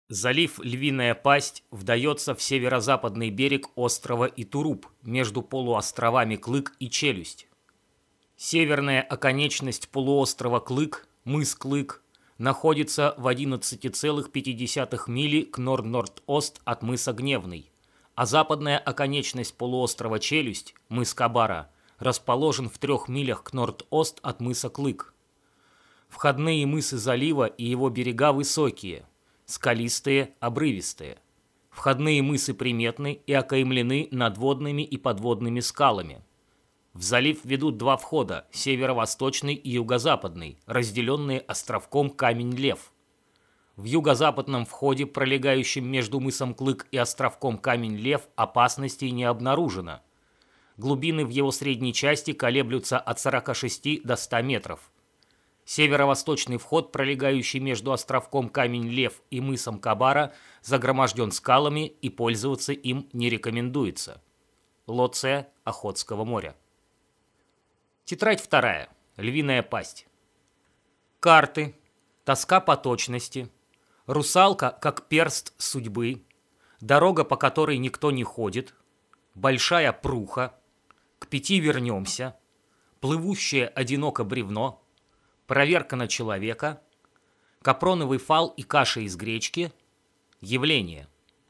Залив Львиная Пасть вдается в северо-западный берег острова Итуруп между полуостровами Клык и Челюсть. Северная оконечность полуострова Клык, мыс Клык, находится в 11,5 мили к норд-норд-ост от мыса Гневный, а западная оконечность полуострова Челюсть, мыс Кабара, расположен в 3 милях к норд-ост от мыса Клык. Входные мысы залива и его берега высокие, скалистые, обрывистые. Входные мысы приметны и окаймлены надводными и подводными скалами. В залив ведут 2 входа, северо-восточный и юго-западный, разделенные островком Камень-Лев. В юго-западном входе, пролегающем между мысом Клык и островком Камень-Лев, опасностей не обнаружено. Глубины в его средней части колеблются от 46 до 100 метров. Северо-восточный вход, пролегающий между островком Камень-Лев и мысом Кабара, загроможден скалами и пользоваться им не рекомендуется. Лоция Охотского моря. Тетрадь 2. Львиная пасть. Карты. Тоска по точности. Русалка, как перст судьбы. Дорога, по которой никто не ходит. Большая пруха. К 5 вернемся. Плывущее одиноко бревно. Проверка на человека. Капроновый фал и каша из гречки. Явление.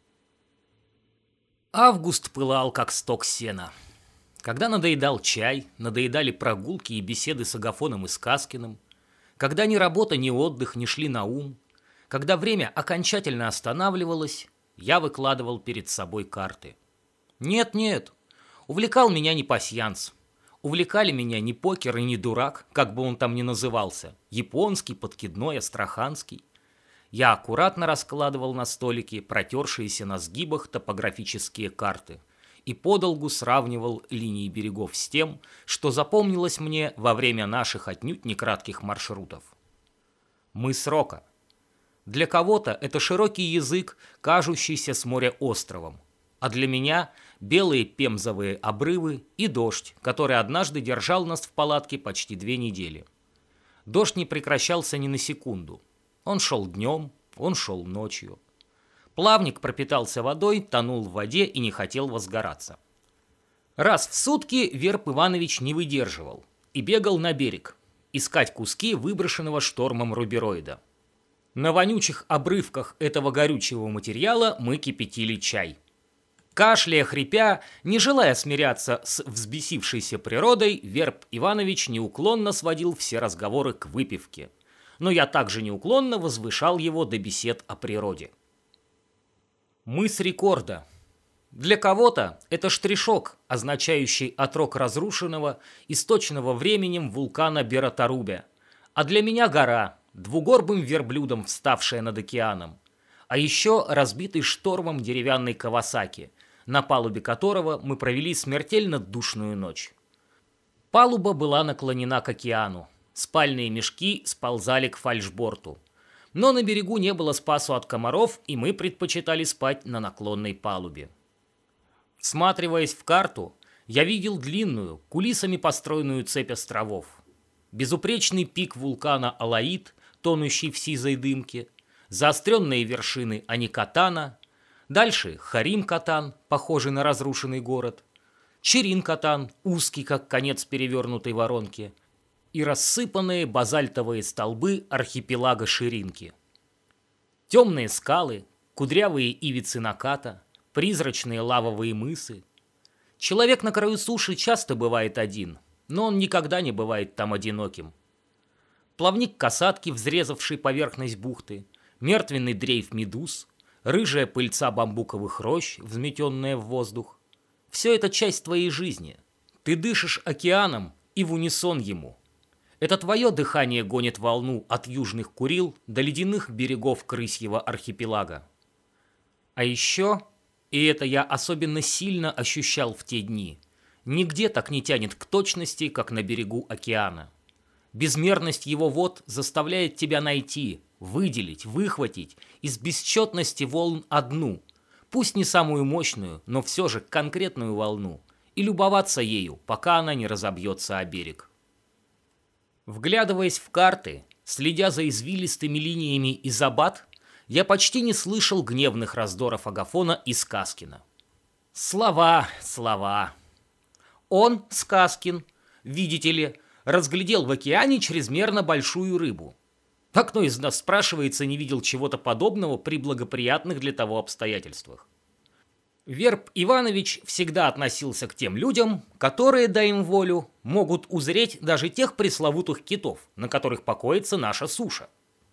Август пылал, как сток сена. Когда надоедал чай, надоедали прогулки и беседы с Агафоном и Сказкиным, когда ни работа, ни отдых не шли на ум, когда время окончательно останавливалось, я выкладывал перед собой карты. Нет, увлекал меня не пасьянс. Увлекали меня не покер и не дурак, как бы он там ни назывался, японский, подкидной, астраханский. Я аккуратно раскладывал на столике протершиеся на сгибах топографические карты и подолгу сравнивал линии берегов с тем, что запомнилось мне во время наших отнюдь не кратких маршрутов. Мыс Рока. Для кого-то это широкий язык, кажущийся с моря островом, а для меня белые пемзовые обрывы и дождь, который однажды держал нас в палатке почти 2 недели. Дождь не прекращался ни на секунду. Он шел днем, он шел ночью. Плавник пропитался водой, тонул в воде и не хотел возгораться. Раз в сутки Верб Иванович не выдерживал и бегал на берег, искать куски выброшенного штормом рубероида. На вонючих обрывках этого горючего материала мы кипятили чай. Кашляя, хрипя, не желая смиряться с взбесившейся природой, Верб Иванович неуклонно сводил все разговоры к выпивке. Но я также неуклонно возвышал его до бесед о природе. Мыс Рекорда. Для кого-то это штришок, означающий отрок разрушенного, источенного временем вулкана Бератарубе, а для меня гора, двугорбым верблюдом, вставшая над океаном, а еще разбитый штормом деревянный Кавасаки, на палубе которого мы провели смертельно душную ночь. Палуба была наклонена к океану, спальные мешки сползали к фальшборту. Но на берегу не было спасу от комаров, и мы предпочитали спать на наклонной палубе. Всматриваясь в карту, я видел длинную, кулисами построенную цепь островов. Безупречный пик вулкана Алаид, тонущий в сизой дымке, заостренные вершины Аникатана, дальше Харим-Катан, похожий на разрушенный город, Черин-Катан, узкий, как конец перевернутой воронки, и рассыпанные базальтовые столбы архипелага Ширинки. Темные скалы, кудрявые ивицы наката, призрачные лавовые мысы. Человек на краю суши часто бывает один, но он никогда не бывает там одиноким. Плавник касатки, взрезавший поверхность бухты, мертвенный дрейф медуз, рыжая пыльца бамбуковых рощ, взметенная в воздух. Все это часть твоей жизни. Ты дышишь океаном и в унисон ему. Это твое дыхание гонит волну от южных Курил до ледяных берегов Крысьего архипелага. А еще, и это я особенно сильно ощущал в те дни, нигде так не тянет к точности, как на берегу океана. Безмерность его вод заставляет тебя найти, выделить, выхватить из бесчетности волн одну, пусть не самую мощную, но все же конкретную волну, и любоваться ею, пока она не разобьется о берег. Вглядываясь в карты, следя за извилистыми линиями Изабат, я почти не слышал гневных раздоров Агафона и Сказкина. Слова, слова. Он, Сказкин, видите ли, разглядел в океане чрезмерно большую рыбу. Так кто из нас, спрашивается, не видел чего-то подобного при благоприятных для того обстоятельствах? Верб Иванович всегда относился к тем людям, которые, дай им волю, могут узреть даже тех пресловутых китов, на которых покоится наша суша.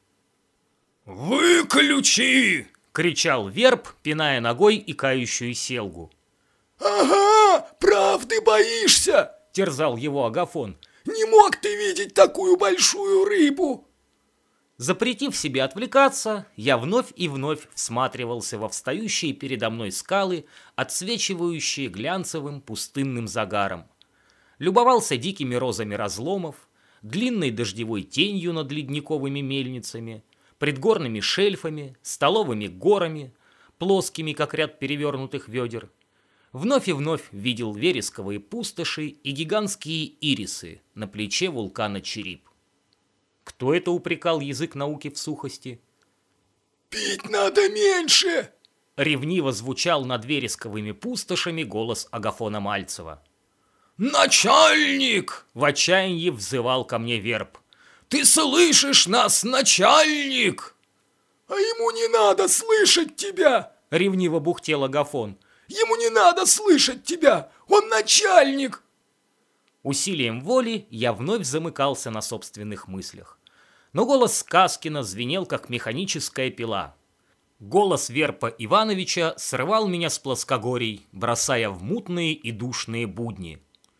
«Выключи!» — кричал Верб, пиная ногой икающую селгу. «Ага, правды боишься!» — терзал его Агафон. «Не мог ты видеть такую большую рыбу!» Запретив себе отвлекаться, я вновь и вновь всматривался во встающие передо мной скалы, отсвечивающие глянцевым пустынным загаром. Любовался дикими розами разломов, длинной дождевой тенью над ледниковыми мельницами, предгорными шельфами, столовыми горами, плоскими, как ряд перевернутых ведер. Вновь и вновь видел вересковые пустоши и гигантские ирисы на плече вулкана Черип. Кто это упрекал язык науки в сухости? «Пить надо меньше!» Ревниво звучал над вересковыми пустошами голос Агафона Мальцева. «Начальник!» В отчаянии взывал ко мне Верб. «Ты слышишь нас, начальник?» «А ему не надо слышать тебя!» Ревниво бухтел Агафон. «Ему не надо слышать тебя! Он начальник!» Усилием воли я вновь замыкался на собственных мыслях. Но голос Сказкина звенел, как механическая пила. Голос Верпа Ивановича срывал меня с плоскогорий, бросая в мутные и душные будни.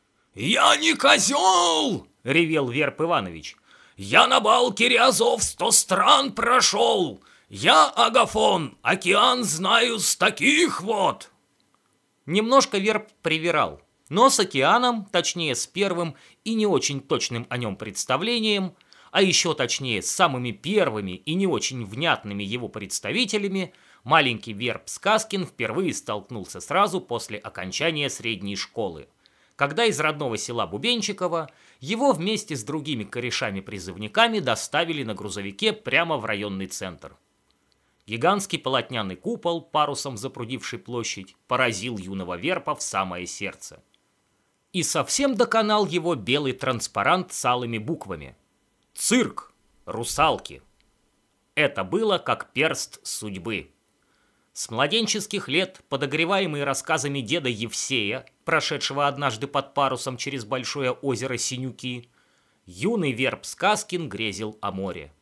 «Я не козел!» — ревел Верп Иванович. «Я на Балкире Азов 100 стран прошел! Я, Агафон, океан знаю с таких вот!» Немножко Верп привирал. Но с океаном, точнее с первым и не очень точным о нем представлением, а еще точнее с самыми первыми и не очень внятными его представителями, маленький Верб Сказкин впервые столкнулся сразу после окончания средней школы, когда из родного села Бубенчиково его вместе с другими корешами-призывниками доставили на грузовике прямо в районный центр. Гигантский полотняный купол, парусом запрудивший площадь, поразил юного Верпа в самое сердце. И совсем доконал его белый транспарант с алыми буквами. Цирк! Русалки! Это было как перст судьбы. С младенческих лет, подогреваемый рассказами деда Евсея, прошедшего однажды под парусом через большое озеро Синюки, юный Верб Сказкин грезил о море.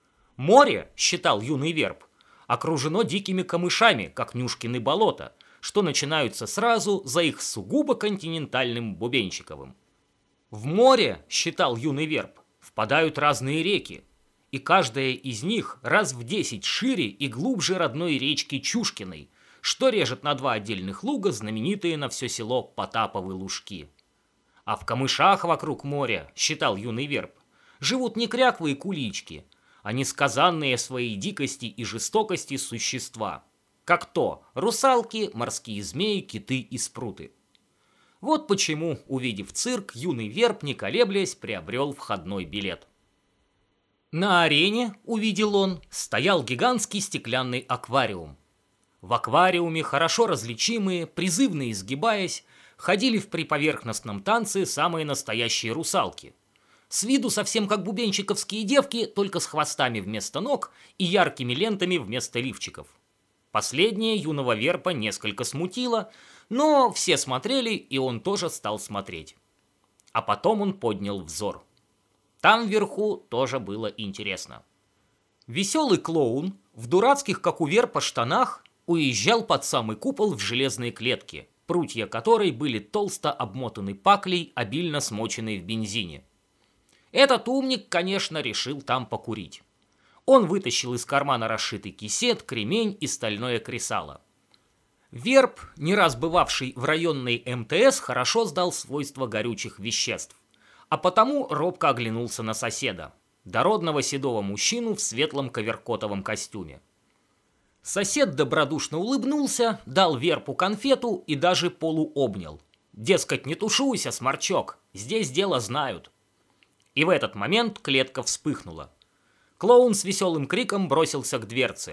Море, считал юный Верб, окружено дикими камышами, как Нюшкины болота, что начинаются сразу за их сугубо континентальным Бубенчиковым. В море, считал юный Верб, впадают разные реки, и каждая из них раз в 10 шире и глубже родной речки Чушкиной, что режет на 2 отдельных луга знаменитые на все село Потаповы лужки. А в камышах вокруг моря, считал юный Верб, живут не кряквы и кулички, а несказанные своей дикости и жестокости существа, как то русалки, морские змеи, киты и спруты. Вот почему, увидев цирк, юный Верб, не колеблясь, приобрел входной билет. На арене, увидел он, стоял гигантский стеклянный аквариум. В аквариуме, хорошо различимые, призывно изгибаясь, ходили в приповерхностном танце самые настоящие русалки. С виду совсем как бубенчиковские девки, только с хвостами вместо ног и яркими лентами вместо лифчиков. Последнее юного Верпа несколько смутило, но все смотрели, и он тоже стал смотреть. А потом он поднял взор. Там вверху тоже было интересно. Веселый клоун в дурацких, как у Верпа, штанах уезжал под самый купол в железной клетке, прутья которой были толсто обмотаны паклей, обильно смоченной в бензине. Этот умник, конечно, решил там покурить. Он вытащил из кармана расшитый кисет, кремень и стальное кресало. Верб, не раз бывавший в районной МТС, хорошо знал свойства горючих веществ, а потому робко оглянулся на соседа, дородного седого мужчину в светлом коверкотовом костюме. Сосед добродушно улыбнулся, дал Вербу конфету и даже полуобнял. Дескать, не тушуйся, сморчок, здесь дело знают. И в этот момент клетка вспыхнула. Клоун с веселым криком бросился к дверце.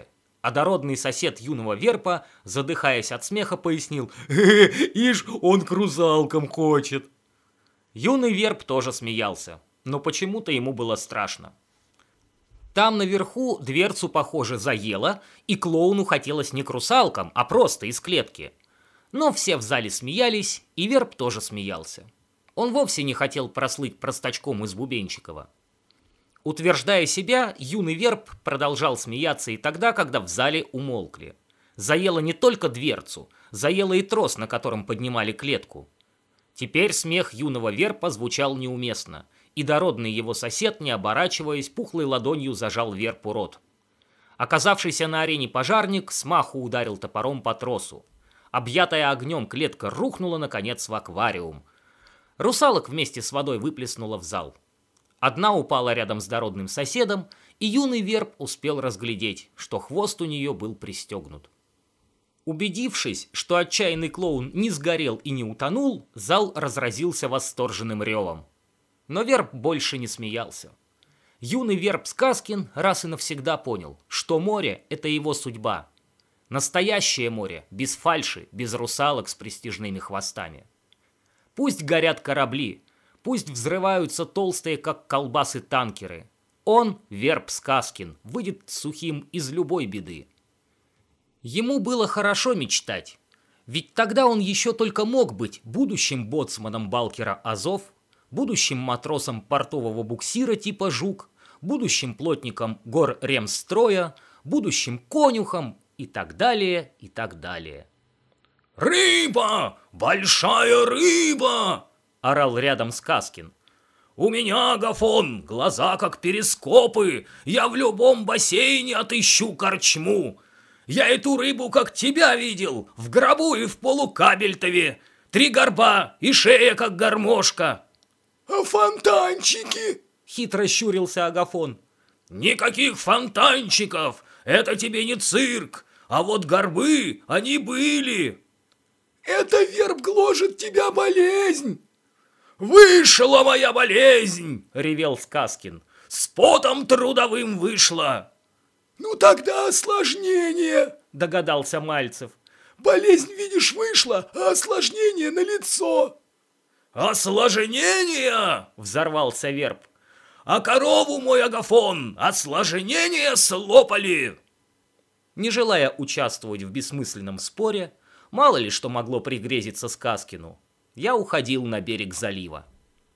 А дородный сосед юного верпа, задыхаясь от смеха, пояснил: «Ишь, он к русалкам хочет». Юный верп тоже смеялся, но почему-то ему было страшно. Там наверху дверцу, похоже, заело, и клоуну хотелось не к русалкам, а просто из клетки. Но все в зале смеялись, и верп тоже смеялся. Он вовсе не хотел прослыть простачком из Бубенчикова. Утверждая себя, юный верп продолжал смеяться и тогда, когда в зале умолкли. Заело не только дверцу, заело и трос, на котором поднимали клетку. Теперь смех юного верпа звучал неуместно, и дородный его сосед, не оборачиваясь, пухлой ладонью зажал верпу рот. Оказавшийся на арене пожарник смаху ударил топором по тросу. Объятая огнем клетка рухнула, наконец, в аквариум. Русалок вместе с водой выплеснула в зал. Одна упала рядом с дородным соседом, и юный верп успел разглядеть, что хвост у нее был пристегнут. Убедившись, что отчаянный клоун не сгорел и не утонул, зал разразился восторженным ревом. Но верп больше не смеялся. Юный верп Сказкин раз и навсегда понял, что море – это его судьба. Настоящее море, без фальши, без русалок с престижными хвостами. Пусть горят корабли, пусть взрываются толстые, как колбасы, танкеры. Он, верп Сказкин, выйдет сухим из любой беды. Ему было хорошо мечтать, ведь тогда он еще только мог быть будущим боцманом Балкера «Азов», будущим матросом портового буксира типа «Жук», будущим плотником гор Ремстроя, будущим конюхом и так далее, и так далее. «Рыба! Большая рыба!» – орал рядом Сказкин. «У меня, Агафон, глаза как перископы, я в любом бассейне отыщу корчму. Я эту рыбу, как тебя видел, в гробу и в полукабельтове, 3 горба и шея, как гармошка». «А фонтанчики?» – хитро щурился Агафон. «Никаких фонтанчиков, это тебе не цирк, а вот горбы, они были». «Это верб гложет тебя болезнь!» «Вышла моя болезнь!» – ревел Сказкин. «С потом трудовым вышла!» «Ну тогда осложнение!» – догадался Мальцев. «Болезнь, видишь, вышла, а осложнение налицо!» «Осложнение!» – взорвался верп. «А корову, мой Агафон, осложнение слопали!» Не желая участвовать в бессмысленном споре, мало ли что могло пригрезиться Сказкину, я уходил на берег залива.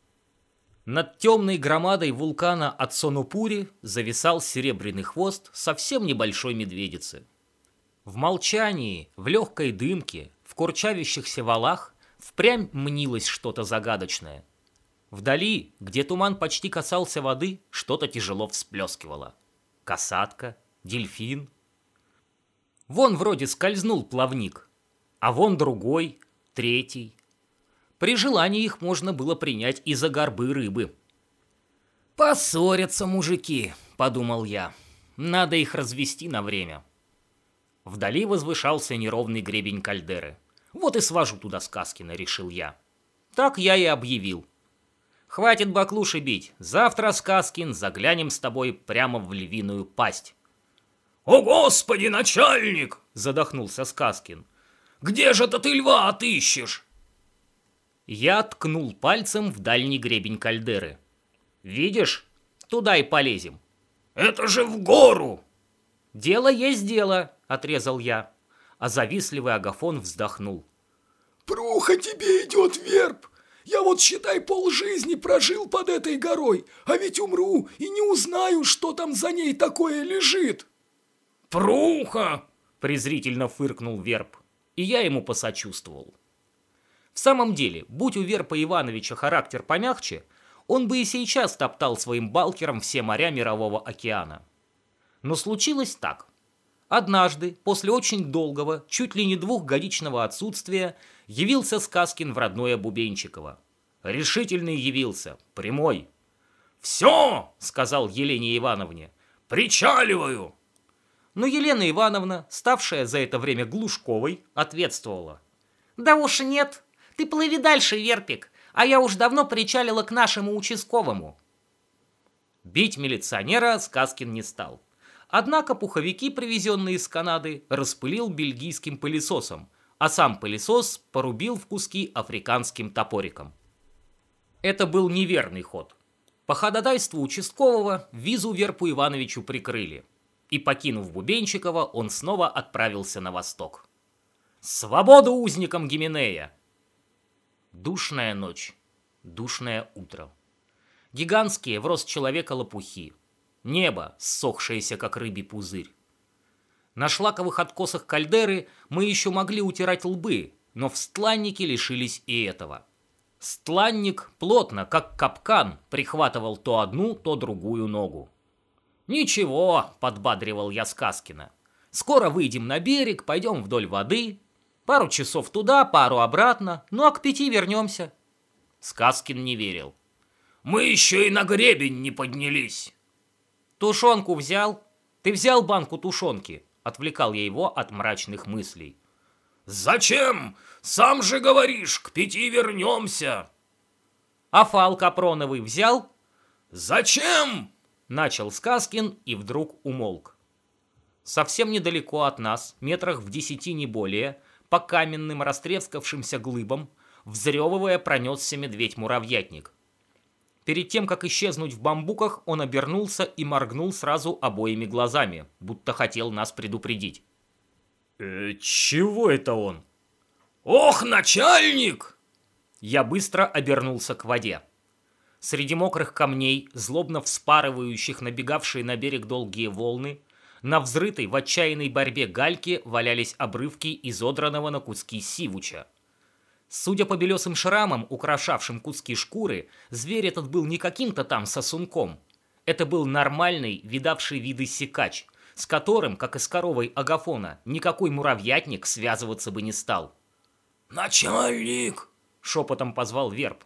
Над темной громадой вулкана Ацонупури зависал серебряный хвост совсем небольшой медведицы. В молчании, в легкой дымке, в курчавящихся валах впрямь мнилось что-то загадочное. Вдали, где туман почти касался воды, что-то тяжело всплескивало. Касатка, дельфин. Вон вроде скользнул плавник, а вон другой, третий. При желании их можно было принять и за горбы рыбы. «Поссорятся мужики», — подумал я. «Надо их развести на время». Вдали возвышался неровный гребень кальдеры. «Вот и свожу туда Сказкина», — решил я. Так я и объявил. «Хватит баклуши бить. Завтра, Сказкин, заглянем с тобой прямо в львиную пасть». «О, Господи, начальник!» – задохнулся Сказкин. «Где же ты льва отыщешь?» Я ткнул пальцем в дальний гребень кальдеры. «Видишь? Туда и полезем». «Это же в гору!» «Дело есть дело», – отрезал я. А завистливый Агафон вздохнул. «Пруха тебе идет, верб! Я вот, считай, полжизни прожил под этой горой, а ведь умру и не узнаю, что там за ней такое лежит!» «Пруха!» – презрительно фыркнул верб, и я ему посочувствовал. В самом деле, будь у Верпа Ивановича характер помягче, он бы и сейчас топтал своим балкером все моря Мирового океана. Но случилось так. Однажды, после очень долгого, чуть ли не 2-годичного отсутствия, явился Сказкин в родное Бубенчиково. Решительный явился, прямой. «Все!» – сказал Елене Ивановне. «Причаливаю!» Но Елена Ивановна, ставшая за это время Глушковой, ответствовала. «Да уж нет, ты плыви дальше, Верпик, а я уж давно причалила к нашему участковому». Бить милиционера Сказкин не стал. Однако пуховики, привезенные из Канады, распылил бельгийским пылесосом, а сам пылесос порубил в куски африканским топориком. Это был неверный ход. По ходатайству участкового визу Верпу Ивановичу прикрыли, и, покинув Бубенчикова, он снова отправился на восток. Свободу узникам Гименея! Душная ночь, душное утро. Гигантские в рост человека лопухи. Небо, ссохшееся, как рыбий пузырь. На шлаковых откосах кальдеры мы еще могли утирать лбы, но в стланнике лишились и этого. Стланник плотно, как капкан, прихватывал то одну, то другую ногу. «Ничего», — подбадривал я Сказкина. «Скоро выйдем на берег, пойдем вдоль воды. Пару часов туда, пару обратно, ну а к 5 вернемся». Сказкин не верил. «Мы еще и на гребень не поднялись». «Тушенку взял? Ты взял банку тушенки?» — отвлекал я его от мрачных мыслей. «Зачем? Сам же говоришь, к 5 вернемся». «А фал капроновый взял?» «Зачем?» — начал Сказкин и вдруг умолк. Совсем недалеко от нас, метрах в 10 не более, по каменным растрескавшимся глыбам, взрёвывая, пронесся медведь-муравьятник. Перед тем, как исчезнуть в бамбуках, он обернулся и моргнул сразу обоими глазами, будто хотел нас предупредить. Чего это он? Ох, начальник! Я быстро обернулся к воде. Среди мокрых камней, злобно вспарывающих набегавшие на берег долгие волны, на взрытой в отчаянной борьбе гальке валялись обрывки изодранного на куски сивуча. Судя по белесым шрамам, украшавшим куски шкуры, зверь этот был не каким-то там сосунком. Это был нормальный, видавший виды сикач, с которым, как и с коровой Агафона, никакой муравьятник связываться бы не стал. «Начальник!» — шепотом позвал Верб.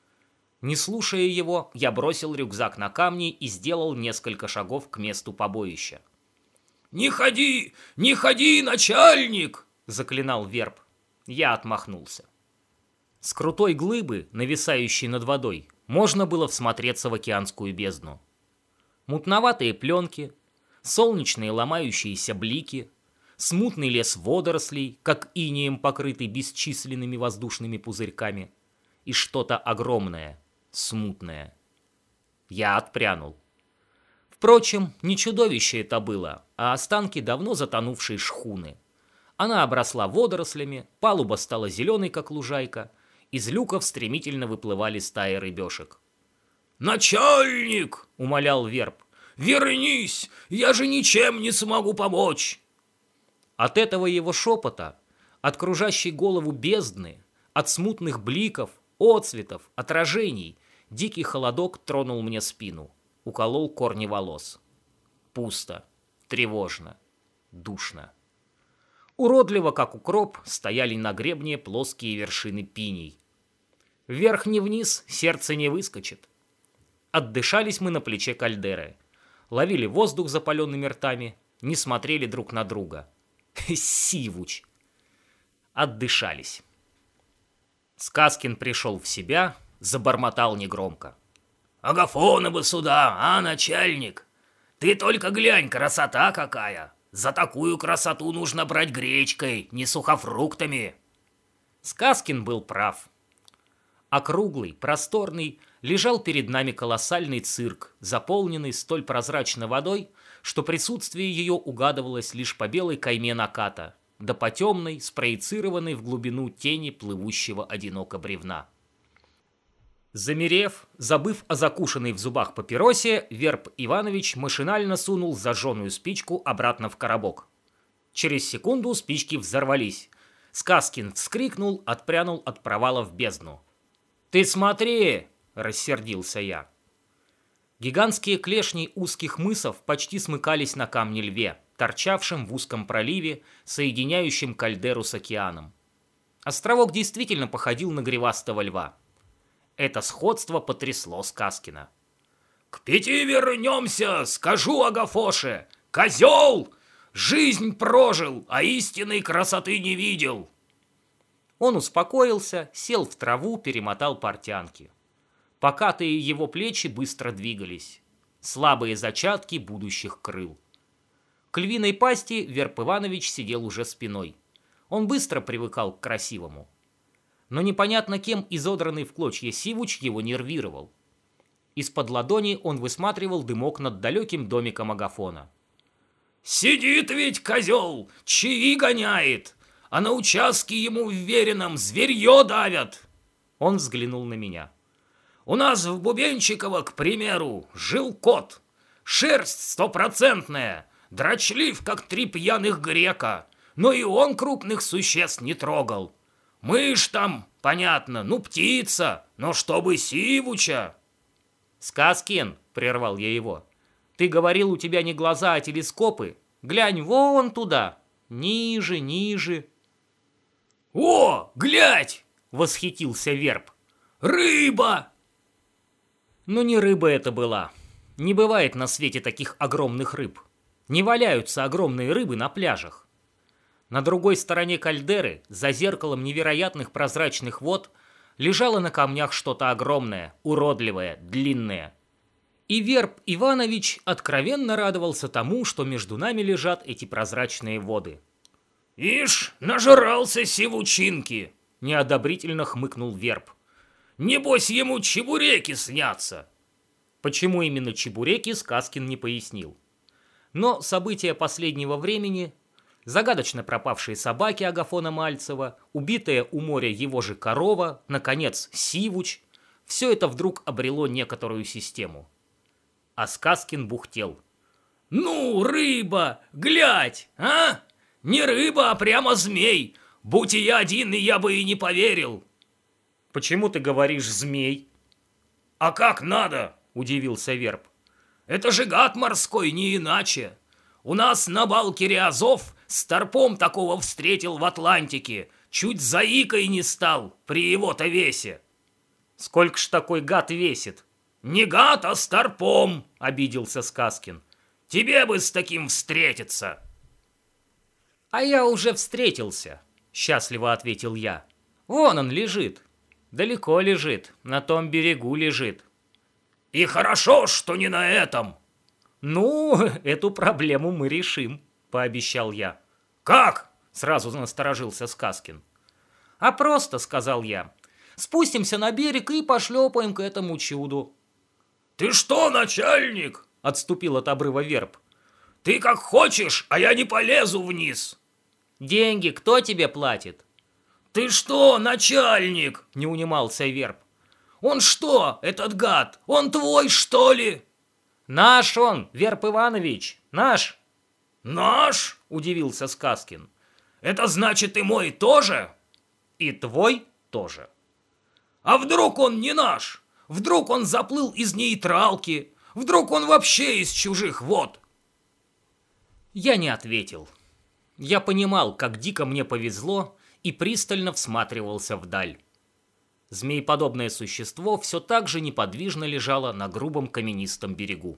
Не слушая его, я бросил рюкзак на камни и сделал несколько шагов к месту побоища. «Не ходи! Не ходи, начальник!» — заклинал Верб. Я отмахнулся. С крутой глыбы, нависающей над водой, можно было всмотреться в океанскую бездну. Мутноватые пленки, солнечные ломающиеся блики, смутный лес водорослей, как инеем покрытый бесчисленными воздушными пузырьками, и что-то огромное, смутное. Я отпрянул. Впрочем, не чудовище это было, а останки давно затонувшей шхуны. Она обросла водорослями, палуба стала зеленой, как лужайка, из люков стремительно выплывали стаи рыбешек. «Начальник!» — умолял Верб. «Вернись! Я же ничем не смогу помочь!» От этого его шепота, от кружащей голову бездны, от смутных бликов, отцветов, отражений, дикий холодок тронул мне спину, уколол корни волос. Пусто, тревожно, душно. Уродливо, как укроп, стояли на гребне плоские вершины пиней. Вверх ни вниз сердце не выскочит. Отдышались мы на плече кальдеры. Ловили воздух запаленными ртами, не смотрели друг на друга. Сивуч! Отдышались. Сказкин пришел в себя, забормотал негромко. «Агафона бы сюда, а, начальник? Ты только глянь, красота какая! За такую красоту нужно брать гречкой, не сухофруктами!» Сказкин был прав. Округлый, просторный, лежал перед нами колоссальный цирк, заполненный столь прозрачной водой, что присутствие ее угадывалось лишь по белой кайме наката, да по темной, спроецированной в глубину тени плывущего одиноко бревна. Замерев, забыв о закушенной в зубах папиросе, Верб Иванович машинально сунул зажженную спичку обратно в коробок. Через секунду спички взорвались. Сказкин вскрикнул, отпрянул от провала в бездну. «Ты смотри!» — рассердился я. Гигантские клешни узких мысов почти смыкались на камне-льве, торчавшем в узком проливе, соединяющем кальдеру с океаном. Островок действительно походил на гривастого льва. Это сходство потрясло Сказкина. «К 5 вернемся, скажу Агафоше! Козел! Жизнь прожил, а истинной красоты не видел!» Он успокоился, сел в траву, перемотал портянки. Покатые его плечи быстро двигались. Слабые зачатки будущих крыл. К львиной пасти Верп Иванович сидел уже спиной. Он быстро привыкал к красивому. Но непонятно кем изодранный в клочья Сивуч его нервировал. Из-под ладони он высматривал дымок над далеким домиком Агафона. «Сидит ведь козел, чаи гоняет, а на участке ему вверенном зверье давят!» Он взглянул на меня. «У нас в Бубенчиково, к примеру, жил кот. Шерсть стопроцентная, дрочлив, как 3 пьяных грека, но и он крупных существ не трогал. Мышь там, понятно, ну птица, но чтобы Сивуча!» «Сказкин!» — прервал я его. «Ты говорил, у тебя не глаза, а телескопы? Глянь вон туда! Ниже, ниже!» «О, глядь!» — восхитился Верп. «Рыба!» Но не рыба это была. Не бывает на свете таких огромных рыб. Не валяются огромные рыбы на пляжах. На другой стороне кальдеры, за зеркалом невероятных прозрачных вод, лежало на камнях что-то огромное, уродливое, длинное. И Верп Иванович откровенно радовался тому, что между нами лежат эти прозрачные воды. «Ишь, нажрался сивучинки!» — неодобрительно хмыкнул Верп. «Небось ему чебуреки снятся!» Почему именно чебуреки, Сказкин не пояснил. Но события последнего времени, загадочно пропавшие собаки Агафона Мальцева, убитая у моря его же корова, наконец, Сивуч, все это вдруг обрело некоторую систему. А Сказкин бухтел. «Ну, рыба, глядь, а? Не рыба, а прямо змей. Будь я один, и я бы и не поверил». «Почему ты говоришь «змей»?» «А как надо?» — удивился Верп. «Это же гад морской, не иначе. У нас на Балкере Азов старпом такого встретил в Атлантике. Чуть заикой не стал при его-то весе». «Сколько ж такой гад весит?» «Не гад, а старпом», — обиделся Сказкин. «Тебе бы с таким встретиться». «А я уже встретился», — счастливо ответил я. «Вон он лежит. Далеко лежит, на том берегу лежит». «И хорошо, что не на этом». «Ну, эту проблему мы решим», — пообещал я. «Как?» — сразу насторожился Сказкин. «А просто», — сказал я, — «спустимся на берег и пошлепаем к этому чуду». «Ты что, начальник?» — отступил от обрыва Верп. «Ты как хочешь, а я не полезу вниз». «Деньги кто тебе платит?» «Ты что, начальник?» — не унимался Верп. «Он что, этот гад, он твой, что ли?» «Наш он, Верп Иванович, наш!» «Наш?» — удивился Сказкин. «Это значит и мой тоже?» «И твой тоже». «А вдруг он не наш? Вдруг он заплыл из нейтралки? Вдруг он вообще из чужих вод?» Я не ответил. Я понимал, как дико мне повезло, и пристально всматривался вдаль. Змееподобное существо все так же неподвижно лежало на грубом каменистом берегу.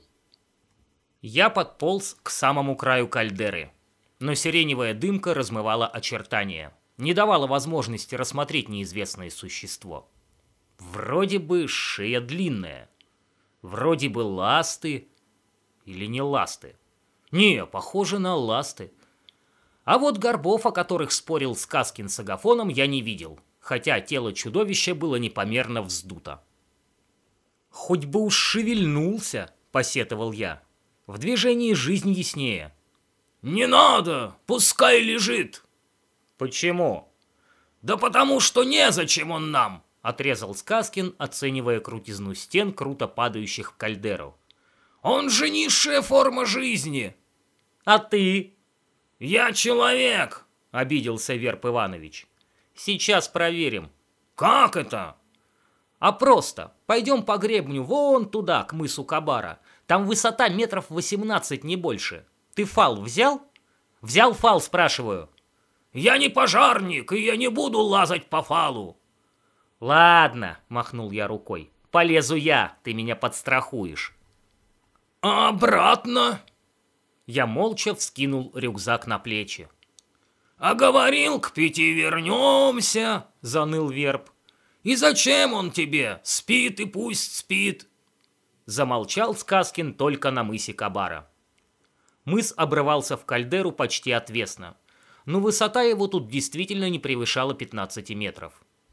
Я подполз к самому краю кальдеры, но сиреневая дымка размывала очертания, не давала возможности рассмотреть неизвестное существо. Вроде бы шея длинная, вроде бы ласты или не ласты. Не, похоже на ласты. А вот горбов, о которых спорил Сказкин с Агафоном, я не видел, хотя тело чудовища было непомерно вздуто. «Хоть бы уж шевельнулся», — посетовал я. «В движении жизнь яснее». «Не надо, пускай лежит». «Почему?» «Да потому что незачем он нам», — отрезал Сказкин, оценивая крутизну стен, круто падающих в кальдеру. «Он же низшая форма жизни». «А ты?» «Я человек», — обиделся Верп Иванович. «Сейчас проверим». «Как это?» «А просто. Пойдем по гребню вон туда, к мысу Кабара. Там высота метров 18, не больше. Ты фал взял?» «Взял фал, спрашиваю». «Я не пожарник, и я не буду лазать по фалу». «Ладно», — махнул я рукой. «Полезу я, ты меня подстрахуешь». «А обратно?» Я молча вскинул рюкзак на плечи. «А говорил, к 5 вернемся», — заныл Верп. «И зачем он тебе? Спит и пусть спит». Замолчал Сказкин только на мысе Кабара. Мыс обрывался в кальдеру почти отвесно, но высота его тут действительно не превышала 15 метров.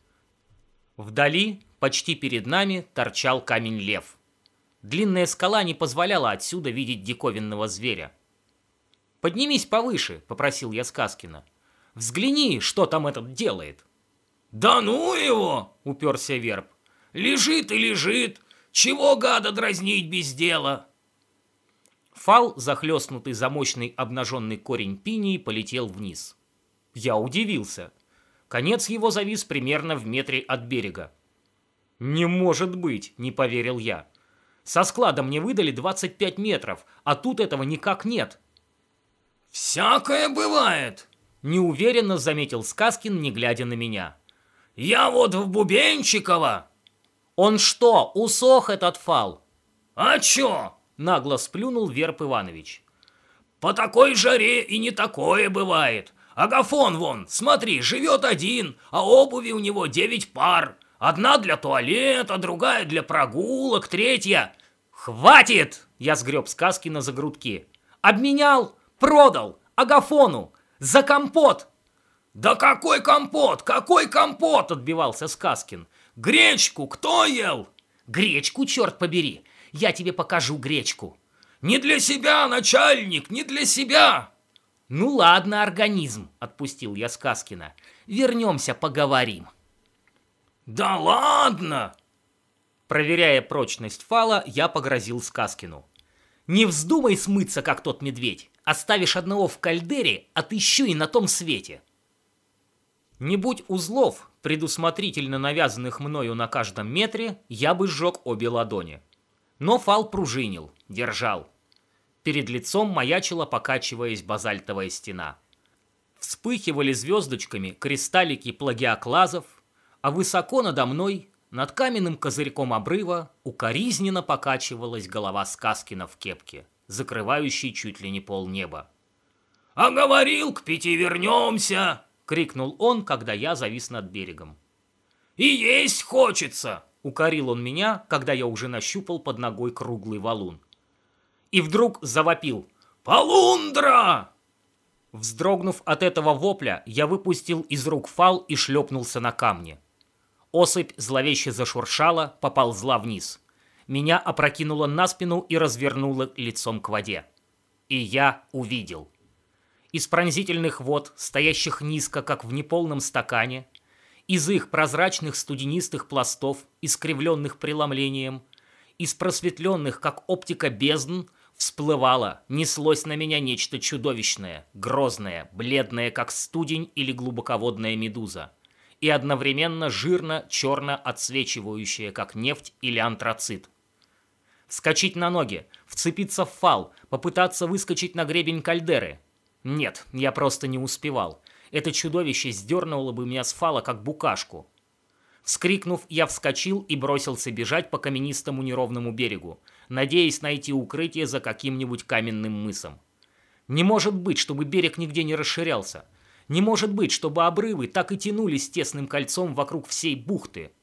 Вдали, почти перед нами, торчал камень-лев. Длинная скала не позволяла отсюда видеть диковинного зверя. «Поднимись повыше», — попросил я Сказкина. «Взгляни, что там этот делает». «Да ну его!» — уперся Верб. «Лежит и лежит. Чего гада дразнить без дела?» Фал, захлестнутый за мощный обнаженный корень пинии, полетел вниз. Я удивился. Конец его завис примерно в метре от берега. «Не может быть!» — не поверил я. «Со склада мне выдали 25 метров, а тут этого никак нет». «Всякое бывает!» — неуверенно заметил Сказкин, не глядя на меня. «Я вот в Бубенчиково!» «Он что, усох этот Фал?» «А чё?» — нагло сплюнул Верб Иванович. «По такой жаре и не такое бывает. Агафон вон, смотри, живет один, а обуви у него 9 пар. Одна для туалета, другая для прогулок, третья...» «Хватит!» — я сгреб Сказкина за грудки. «Обменял, продал, Агафону, за компот!» «Да какой компот, какой компот!» — отбивался Сказкин. «Гречку кто ел?» «Гречку, черт побери! Я тебе покажу гречку!» «Не для себя, начальник, не для себя!» «Ну ладно, организм!» — отпустил я Сказкина. «Вернемся, поговорим!» «Да ладно!» Проверяя прочность Фала, я погрозил Сказкину. «Не вздумай смыться, как тот медведь! Оставишь одного в кальдере, отыщу и на том свете!» Не будь узлов, предусмотрительно навязанных мною на каждом метре, я бы сжег обе ладони. Но Фал пружинил, держал. Перед лицом маячила, покачиваясь, базальтовая стена. Вспыхивали звездочками кристаллики плагиоклазов, а высоко надо мной, над каменным козырьком обрыва, укоризненно покачивалась голова Сказкина в кепке, закрывающей чуть ли не полнеба. «А говорил, к 5 вернемся!» — крикнул он, когда я завис над берегом. «И есть хочется!» — укорил он меня, когда я уже нащупал под ногой круглый валун. И вдруг завопил: «Полундра!» Вздрогнув от этого вопля, я выпустил из рук Фал и шлепнулся на камни. Осыпь зловеще зашуршала, поползла вниз. Меня опрокинуло на спину и развернуло лицом к воде. И я увидел. Из пронзительных вод, стоящих низко, как в неполном стакане, из их прозрачных студенистых пластов, искривленных преломлением, из просветленных, как оптика бездн, всплывало, неслось на меня нечто чудовищное, грозное, бледное, как студень или глубоководная медуза, и одновременно жирно-черно отсвечивающее, как нефть или антрацит. Вскочить на ноги, вцепиться в Фал, попытаться выскочить на гребень кальдеры. Нет, я просто не успевал. Это чудовище сдернуло бы меня с Фала, как букашку. Вскрикнув, я вскочил и бросился бежать по каменистому неровному берегу, надеясь найти укрытие за каким-нибудь каменным мысом. Не может быть, чтобы берег нигде не расширялся. Не может быть, чтобы обрывы так и тянулись тесным кольцом вокруг всей бухты.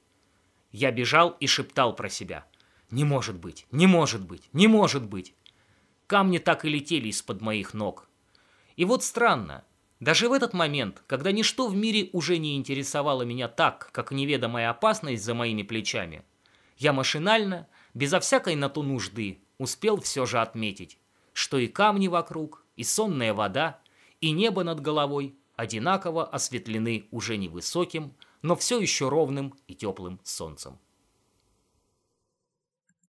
Я бежал и шептал про себя: «Не может быть, не может быть, не может быть!» Камни так и летели из-под моих ног. И вот странно, даже в этот момент, когда ничто в мире уже не интересовало меня так, как неведомая опасность за моими плечами, я машинально, безо всякой на то нужды, успел все же отметить, что и камни вокруг, и сонная вода, и небо над головой одинаково осветлены уже невысоким, но все еще ровным и теплым солнцем.